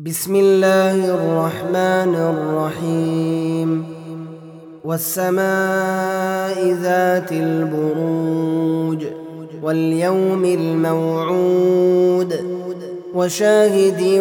بسم الله الرحمن الرحيم والسماء ذات البروج واليوم الموعود وشاهد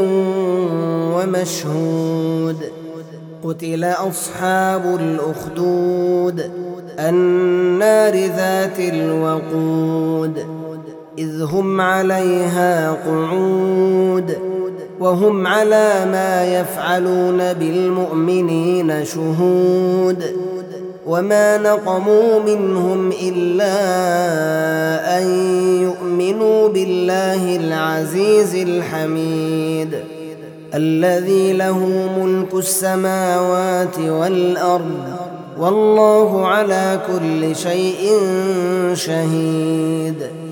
ومشهود قتل أصحاب الأخدود النار ذات الوقود إذ هم عليها قعود وهم على ما يفعلون بالمؤمنين شهود وما نقموا منهم إلا أن يؤمنوا بالله العزيز الحميد الذي له ملك السماوات والأرض والله على كل شيء شهيد.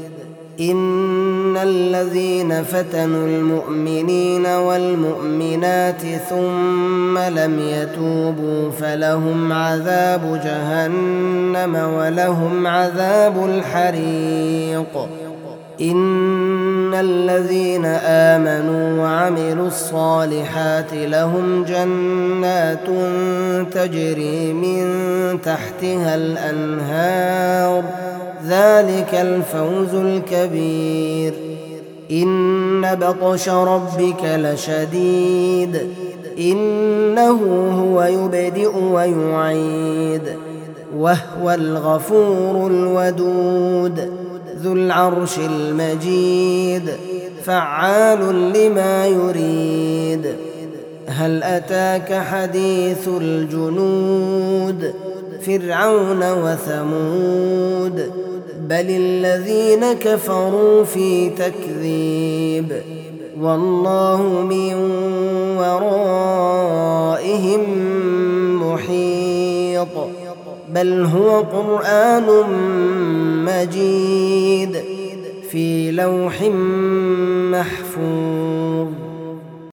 إن الذين فتنوا المؤمنين والمؤمنات ثم لم يتوبوا فلهم عذاب جهنم ولهم عذاب الحريق. إن الذين آمنوا وعملوا الصالحات لهم جنات تجري من تحتها الأنهار ذلك الفوز الكبير. إن بطش ربك لشديد إنه هو يبدئ ويعيد وهو الغفور الودود ذو العرش المجيد فعال لما يريد. هل أتاك حديث الجنود فرعون وثمود بل الذين كفروا في تكذيب والله من ورائهم محيط بل هو قرآن مجيد في لوح محفوظ.